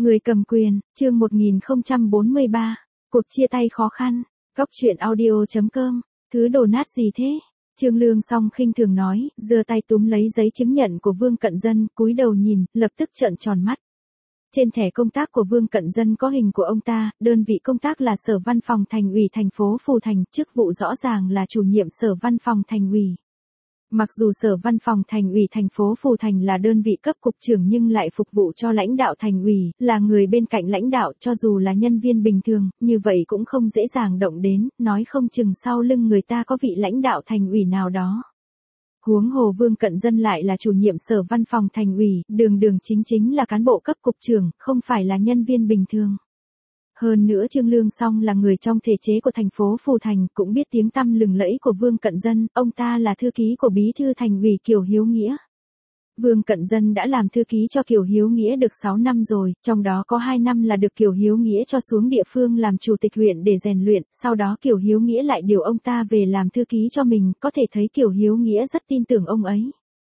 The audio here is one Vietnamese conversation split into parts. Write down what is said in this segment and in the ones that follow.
Người cầm quyền, chương 1043, cuộc chia tay khó khăn, Cóc truyện audio.com, thứ đồ nát gì thế? Trương Lương Song khinh thường nói, giơ tay túm lấy giấy chứng nhận của Vương Cận Dân, cúi đầu nhìn, lập tức trợn tròn mắt. Trên thẻ công tác của Vương Cận Dân có hình của ông ta, đơn vị công tác là Sở Văn phòng Thành ủy thành phố Phù Thành, chức vụ rõ ràng là chủ nhiệm Sở Văn phòng Thành ủy. Mặc dù Sở Văn phòng Thành ủy thành phố Phù Thành là đơn vị cấp cục trưởng nhưng lại phục vụ cho lãnh đạo thành ủy, là người bên cạnh lãnh đạo, cho dù là nhân viên bình thường, như vậy cũng không dễ dàng động đến, nói không chừng sau lưng người ta có vị lãnh đạo thành ủy nào đó. Huống hồ Vương Cận Dân lại là chủ nhiệm Sở Văn phòng Thành ủy, đường đường chính chính là cán bộ cấp cục trưởng, không phải là nhân viên bình thường. Hơn nữa Trương Lương Song là người trong thể chế của thành phố Phù Thành, cũng biết tiếng tăm lừng lẫy của Vương Cận Dân, ông ta là thư ký của bí thư thành ủy Kiều Hiếu Nghĩa. Vương Cận Dân đã làm thư ký cho Kiều Hiếu Nghĩa được 6 năm rồi, trong đó có 2 năm là được Kiều Hiếu Nghĩa cho xuống địa phương làm chủ tịch huyện để rèn luyện, sau đó Kiều Hiếu Nghĩa lại điều ông ta về làm thư ký cho mình, có thể thấy Kiều Hiếu Nghĩa rất tin tưởng ông ấy.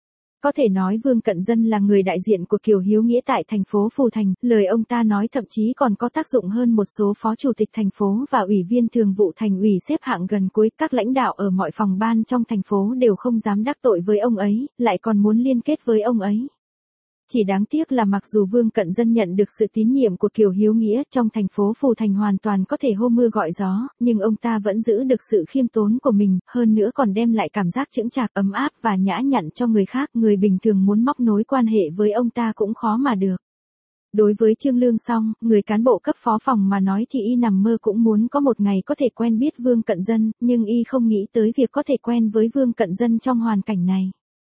Có thể nói Vương Cận Dân là người đại diện của Kiều Hiếu Nghĩa tại thành phố Phù Thành, lời ông ta nói thậm chí còn có tác dụng hơn một số phó chủ tịch thành phố và ủy viên thường vụ thành ủy xếp hạng gần cuối, các lãnh đạo ở mọi phòng ban trong thành phố đều không dám đắc tội với ông ấy, lại còn muốn liên kết với ông ấy. Chỉ đáng tiếc là mặc dù Vương Cận Dân nhận được sự tín nhiệm của Kiều Hiếu Nghĩa, trong thành phố Phù Thành hoàn toàn có thể hô mưa gọi gió, nhưng ông ta vẫn giữ được sự khiêm tốn của mình, hơn nữa còn đem lại cảm giác chững chạc, ấm áp và nhã nhặn cho người khác, người bình thường muốn móc nối quan hệ với ông ta cũng khó mà được. Đối với Trương Lương Song, người cán bộ cấp phó phòng mà nói thì y nằm mơ cũng muốn có một ngày có thể quen biết Vương Cận Dân, nhưng y không nghĩ tới việc có thể quen với Vương Cận Dân trong hoàn cảnh này.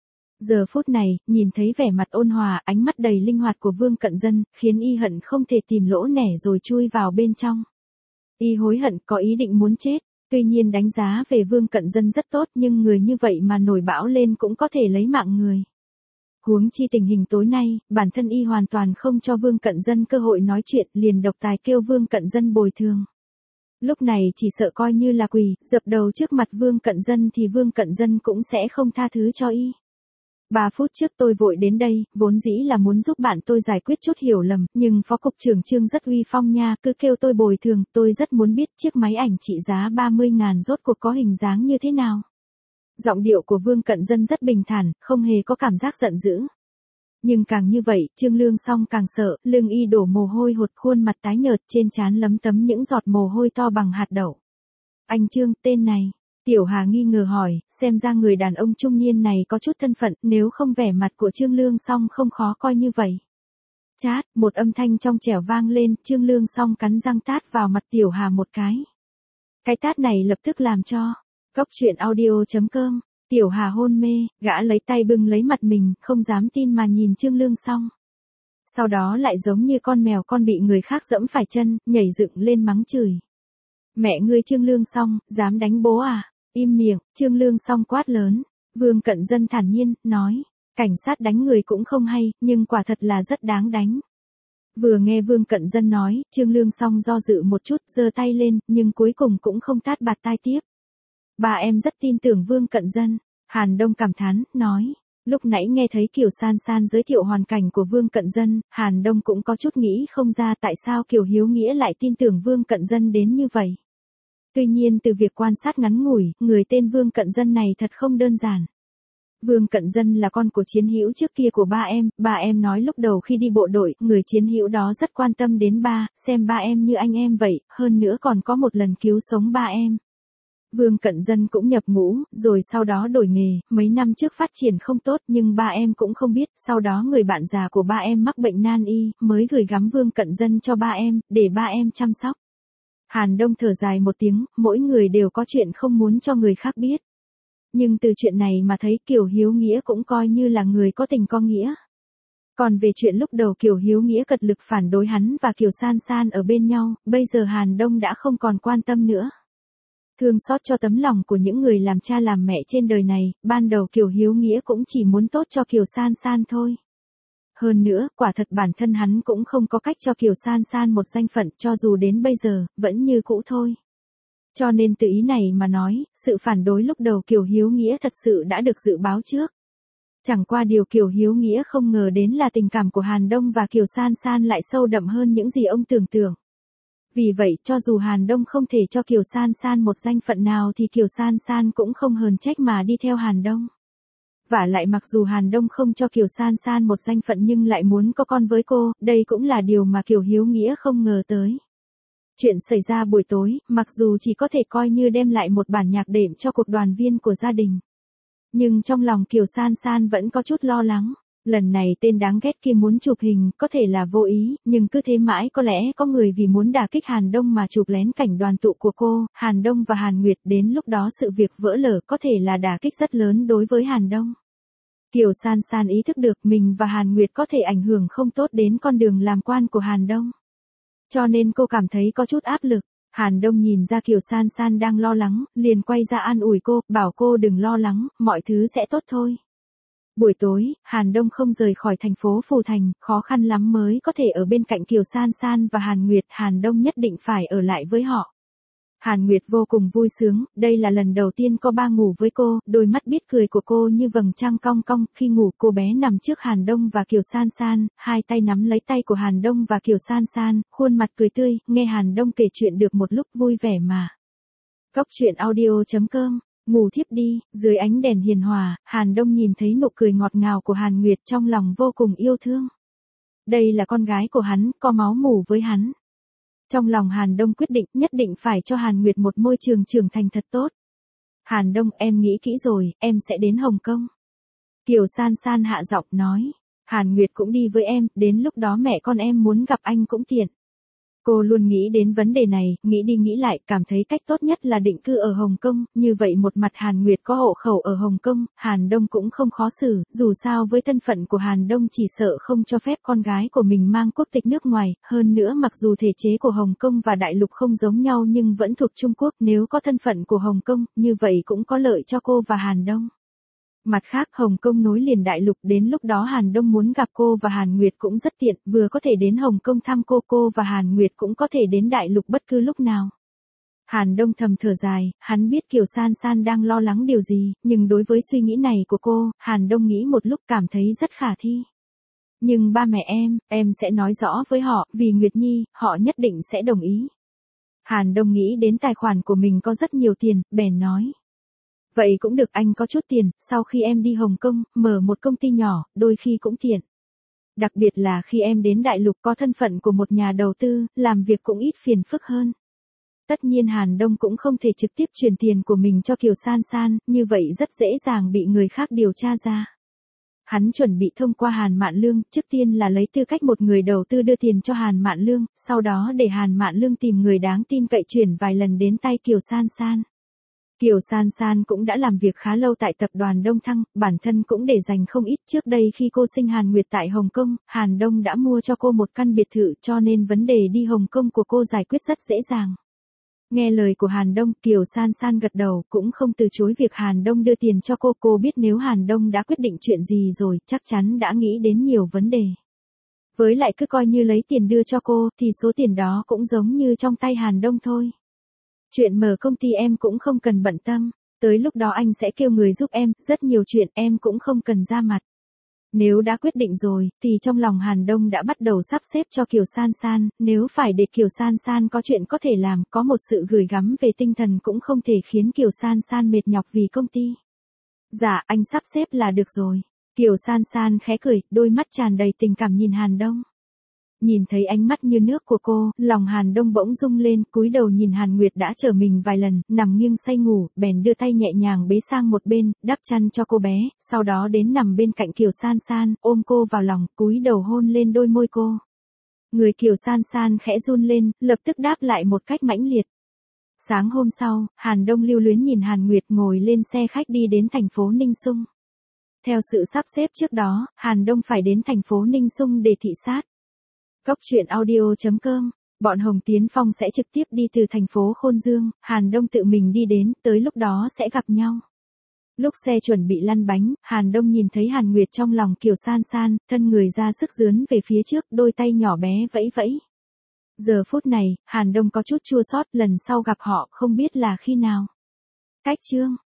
Giờ phút này, nhìn thấy vẻ mặt ôn hòa, ánh mắt đầy linh hoạt của Vương Cận Dân, khiến y hận không thể tìm lỗ nẻ rồi chui vào bên trong. Y hối hận, có ý định muốn chết, tuy nhiên đánh giá về Vương Cận Dân rất tốt, nhưng người như vậy mà nổi bão lên cũng có thể lấy mạng người. Huống chi tình hình tối nay, bản thân y hoàn toàn không cho Vương Cận Dân cơ hội nói chuyện, liền độc tài kêu Vương Cận Dân bồi thường. Lúc này chỉ sợ coi như là quỳ, dập đầu trước mặt Vương Cận Dân thì Vương Cận Dân cũng sẽ không tha thứ cho y. 3 phút trước tôi vội đến đây, vốn dĩ là muốn giúp bạn tôi giải quyết chút hiểu lầm, nhưng Phó Cục trưởng Trương rất uy phong nha, cứ kêu tôi bồi thường, tôi rất muốn biết chiếc máy ảnh trị giá 30.000 rốt cuộc có hình dáng như thế nào. Giọng điệu của Vương Cận Dân rất bình thản, không hề có cảm giác giận dữ. Nhưng càng như vậy, Trương Lương Song càng sợ, lưng y đổ mồ hôi hột, khuôn mặt tái nhợt, trên trán lấm tấm những giọt mồ hôi to bằng hạt đậu. Anh Trương, tên này. Tiểu Hà nghi ngờ hỏi, xem ra người đàn ông trung niên này có chút thân phận, nếu không vẻ mặt của Trương Lương Song không khó coi như vậy. Chát, một âm thanh trong trẻo vang lên, Trương Lương Song cắn răng tát vào mặt Tiểu Hà một cái. Cái tát này lập tức làm cho Cóc truyện audio.com, Tiểu Hà hôn mê, gã lấy tay bưng lấy mặt mình, không dám tin mà nhìn Trương Lương Song. Sau đó lại giống như con mèo con bị người khác giẫm phải chân, nhảy dựng lên mắng chửi. Mẹ ngươi Trương Lương Song, dám đánh bố à? Im miệng, Trương Lương Song quát lớn. Vương Cận Dân thản nhiên, nói, cảnh sát đánh người cũng không hay, nhưng quả thật là rất đáng đánh. Vừa nghe Vương Cận Dân nói, Trương Lương Song do dự một chút, giơ tay lên, nhưng cuối cùng cũng không tát bạt tai tiếp. Bà em rất tin tưởng Vương Cận Dân, Hàn Đông cảm thán, nói. Lúc nãy nghe thấy Kiều San San giới thiệu hoàn cảnh của Vương Cận Dân, Hàn Đông cũng có chút nghĩ không ra tại sao Kiều Hiếu Nghĩa lại tin tưởng Vương Cận Dân đến như vậy. Tuy nhiên từ việc quan sát ngắn ngủi, người tên Vương Cận Dân này thật không đơn giản. Vương Cận Dân là con của chiến hữu trước kia của ba em nói lúc đầu khi đi bộ đội, người chiến hữu đó rất quan tâm đến ba, xem ba em như anh em vậy, hơn nữa còn có một lần cứu sống ba em. Vương Cận Dân cũng nhập ngũ, rồi sau đó đổi nghề, mấy năm trước phát triển không tốt nhưng ba em cũng không biết, sau đó người bạn già của ba em mắc bệnh nan y, mới gửi gắm Vương Cận Dân cho ba em, để ba em chăm sóc. Hàn Đông thở dài một tiếng, mỗi người đều có chuyện không muốn cho người khác biết. Nhưng từ chuyện này mà thấy Kiều Hiếu Nghĩa cũng coi như là người có tình có nghĩa. Còn về chuyện lúc đầu Kiều Hiếu Nghĩa cật lực phản đối hắn và Kiều San San ở bên nhau, bây giờ Hàn Đông đã không còn quan tâm nữa. Thương xót cho tấm lòng của những người làm cha làm mẹ trên đời này, ban đầu Kiều Hiếu Nghĩa cũng chỉ muốn tốt cho Kiều San San thôi. Hơn nữa, quả thật bản thân hắn cũng không có cách cho Kiều San San một danh phận, cho dù đến bây giờ, vẫn như cũ thôi. Cho nên từ ý này mà nói, sự phản đối lúc đầu Kiều Hiếu Nghĩa thật sự đã được dự báo trước. Chẳng qua điều Kiều Hiếu Nghĩa không ngờ đến là tình cảm của Hàn Đông và Kiều San San lại sâu đậm hơn những gì ông tưởng tượng. Vì vậy cho dù Hàn Đông không thể cho Kiều San San một danh phận nào thì Kiều San San cũng không hờn trách mà đi theo Hàn Đông. Vả lại mặc dù Hàn Đông không cho Kiều San San một danh phận nhưng lại muốn có con với cô, đây cũng là điều mà Kiều Hiếu Nghĩa không ngờ tới. Chuyện xảy ra buổi tối, mặc dù chỉ có thể coi như đem lại một bản nhạc đệm cho cuộc đoàn viên của gia đình. Nhưng trong lòng Kiều San San vẫn có chút lo lắng. Lần này tên đáng ghét kia muốn chụp hình, có thể là vô ý, nhưng cứ thế mãi có lẽ có người vì muốn đả kích Hàn Đông mà chụp lén cảnh đoàn tụ của cô, Hàn Đông và Hàn Nguyệt, đến lúc đó sự việc vỡ lở có thể là đả kích rất lớn đối với Hàn Đông. Kiều San San ý thức được mình và Hàn Nguyệt có thể ảnh hưởng không tốt đến con đường làm quan của Hàn Đông. Cho nên cô cảm thấy có chút áp lực. Hàn Đông nhìn ra Kiều San San đang lo lắng, liền quay ra an ủi cô, bảo cô đừng lo lắng, mọi thứ sẽ tốt thôi. Buổi tối, Hàn Đông không rời khỏi thành phố Phù Thành, khó khăn lắm mới có thể ở bên cạnh Kiều San San và Hàn Nguyệt, Hàn Đông nhất định phải ở lại với họ. Hàn Nguyệt vô cùng vui sướng, đây là lần đầu tiên có ba ngủ với cô, đôi mắt biết cười của cô như vầng trăng cong cong, khi ngủ cô bé nằm trước Hàn Đông và Kiều San San, hai tay nắm lấy tay của Hàn Đông và Kiều San San, khuôn mặt cười tươi, nghe Hàn Đông kể chuyện được một lúc vui vẻ mà. Cốc truyện audio.com. Ngủ thiếp đi, dưới ánh đèn hiền hòa, Hàn Đông nhìn thấy nụ cười ngọt ngào của Hàn Nguyệt trong lòng vô cùng yêu thương. Đây là con gái của hắn, có máu mủ với hắn. Trong lòng Hàn Đông quyết định nhất định phải cho Hàn Nguyệt một môi trường trưởng thành thật tốt. Hàn Đông, em nghĩ kỹ rồi, em sẽ đến Hồng Kông. Kiều San San hạ giọng nói. Hàn Nguyệt cũng đi với em, đến lúc đó mẹ con em muốn gặp anh cũng tiện. Cô luôn nghĩ đến vấn đề này, nghĩ đi nghĩ lại, cảm thấy cách tốt nhất là định cư ở Hồng Kông, như vậy một mặt Hàn Nguyệt có hộ khẩu ở Hồng Kông, Hàn Đông cũng không khó xử, dù sao với thân phận của Hàn Đông chỉ sợ không cho phép con gái của mình mang quốc tịch nước ngoài, hơn nữa mặc dù thể chế của Hồng Kông và Đại Lục không giống nhau nhưng vẫn thuộc Trung Quốc, nếu có thân phận của Hồng Kông, như vậy cũng có lợi cho cô và Hàn Đông. Mặt khác Hồng Kông nối liền Đại Lục, đến lúc đó Hàn Đông muốn gặp cô và Hàn Nguyệt cũng rất tiện, vừa có thể đến Hồng Kông thăm cô và Hàn Nguyệt cũng có thể đến Đại Lục bất cứ lúc nào. Hàn Đông thầm thở dài, hắn biết Kiều San San đang lo lắng điều gì, nhưng đối với suy nghĩ này của cô, Hàn Đông nghĩ một lúc cảm thấy rất khả thi. Nhưng ba mẹ em sẽ nói rõ với họ, vì Nguyệt Nhi, họ nhất định sẽ đồng ý. Hàn Đông nghĩ đến tài khoản của mình có rất nhiều tiền, bèn nói. Vậy cũng được, anh có chút tiền, sau khi em đi Hồng Kông, mở một công ty nhỏ, đôi khi cũng tiện. Đặc biệt là khi em đến Đại Lục có thân phận của một nhà đầu tư, làm việc cũng ít phiền phức hơn. Tất nhiên Hàn Đông cũng không thể trực tiếp chuyển tiền của mình cho Kiều San San, như vậy rất dễ dàng bị người khác điều tra ra. Hắn chuẩn bị thông qua Hàn Mạn Lương, trước tiên là lấy tư cách một người đầu tư đưa tiền cho Hàn Mạn Lương, sau đó để Hàn Mạn Lương tìm người đáng tin cậy chuyển vài lần đến tay Kiều San San. Kiều San San cũng đã làm việc khá lâu tại tập đoàn Đông Thăng, bản thân cũng để dành không ít. Trước đây khi cô sinh Hàn Nguyệt tại Hồng Kông, Hàn Đông đã mua cho cô một căn biệt thự, cho nên vấn đề đi Hồng Kông của cô giải quyết rất dễ dàng. Nghe lời của Hàn Đông, Kiều San San gật đầu, cũng không từ chối việc Hàn Đông đưa tiền cho cô biết nếu Hàn Đông đã quyết định chuyện gì rồi, chắc chắn đã nghĩ đến nhiều vấn đề. Với lại cứ coi như lấy tiền đưa cho cô, thì số tiền đó cũng giống như trong tay Hàn Đông thôi. Chuyện mở công ty em cũng không cần bận tâm, tới lúc đó anh sẽ kêu người giúp em, rất nhiều chuyện em cũng không cần ra mặt. Nếu đã quyết định rồi, thì trong lòng Hàn Đông đã bắt đầu sắp xếp cho Kiều San San, nếu phải để Kiều San San có chuyện có thể làm, có một sự gửi gắm về tinh thần cũng không thể khiến Kiều San San mệt nhọc vì công ty. Dạ, anh sắp xếp là được rồi. Kiều San San khẽ cười, đôi mắt tràn đầy tình cảm nhìn Hàn Đông. Nhìn thấy ánh mắt như nước của cô, lòng Hàn Đông bỗng rung lên, cúi đầu nhìn Hàn Nguyệt đã chở mình vài lần, nằm nghiêng say ngủ, bèn đưa tay nhẹ nhàng bế sang một bên, đắp chăn cho cô bé, sau đó đến nằm bên cạnh Kiều San San, ôm cô vào lòng, cúi đầu hôn lên đôi môi cô. Người Kiều San San khẽ run lên, lập tức đáp lại một cách mãnh liệt. Sáng hôm sau, Hàn Đông lưu luyến nhìn Hàn Nguyệt ngồi lên xe khách đi đến thành phố Ninh Xung. Theo sự sắp xếp trước đó, Hàn Đông phải đến thành phố Ninh Xung để thị sát. Cốc truyện audio.com, bọn Hồng Tiến Phong sẽ trực tiếp đi từ thành phố Khôn Dương, Hàn Đông tự mình đi đến, tới lúc đó sẽ gặp nhau. Lúc xe chuẩn bị lăn bánh, Hàn Đông nhìn thấy Hàn Nguyệt trong lòng Kiều San San, thân người ra sức dướn về phía trước, đôi tay nhỏ bé vẫy vẫy. Giờ phút này, Hàn Đông có chút chua xót, lần sau gặp họ không biết là khi nào. Cách chương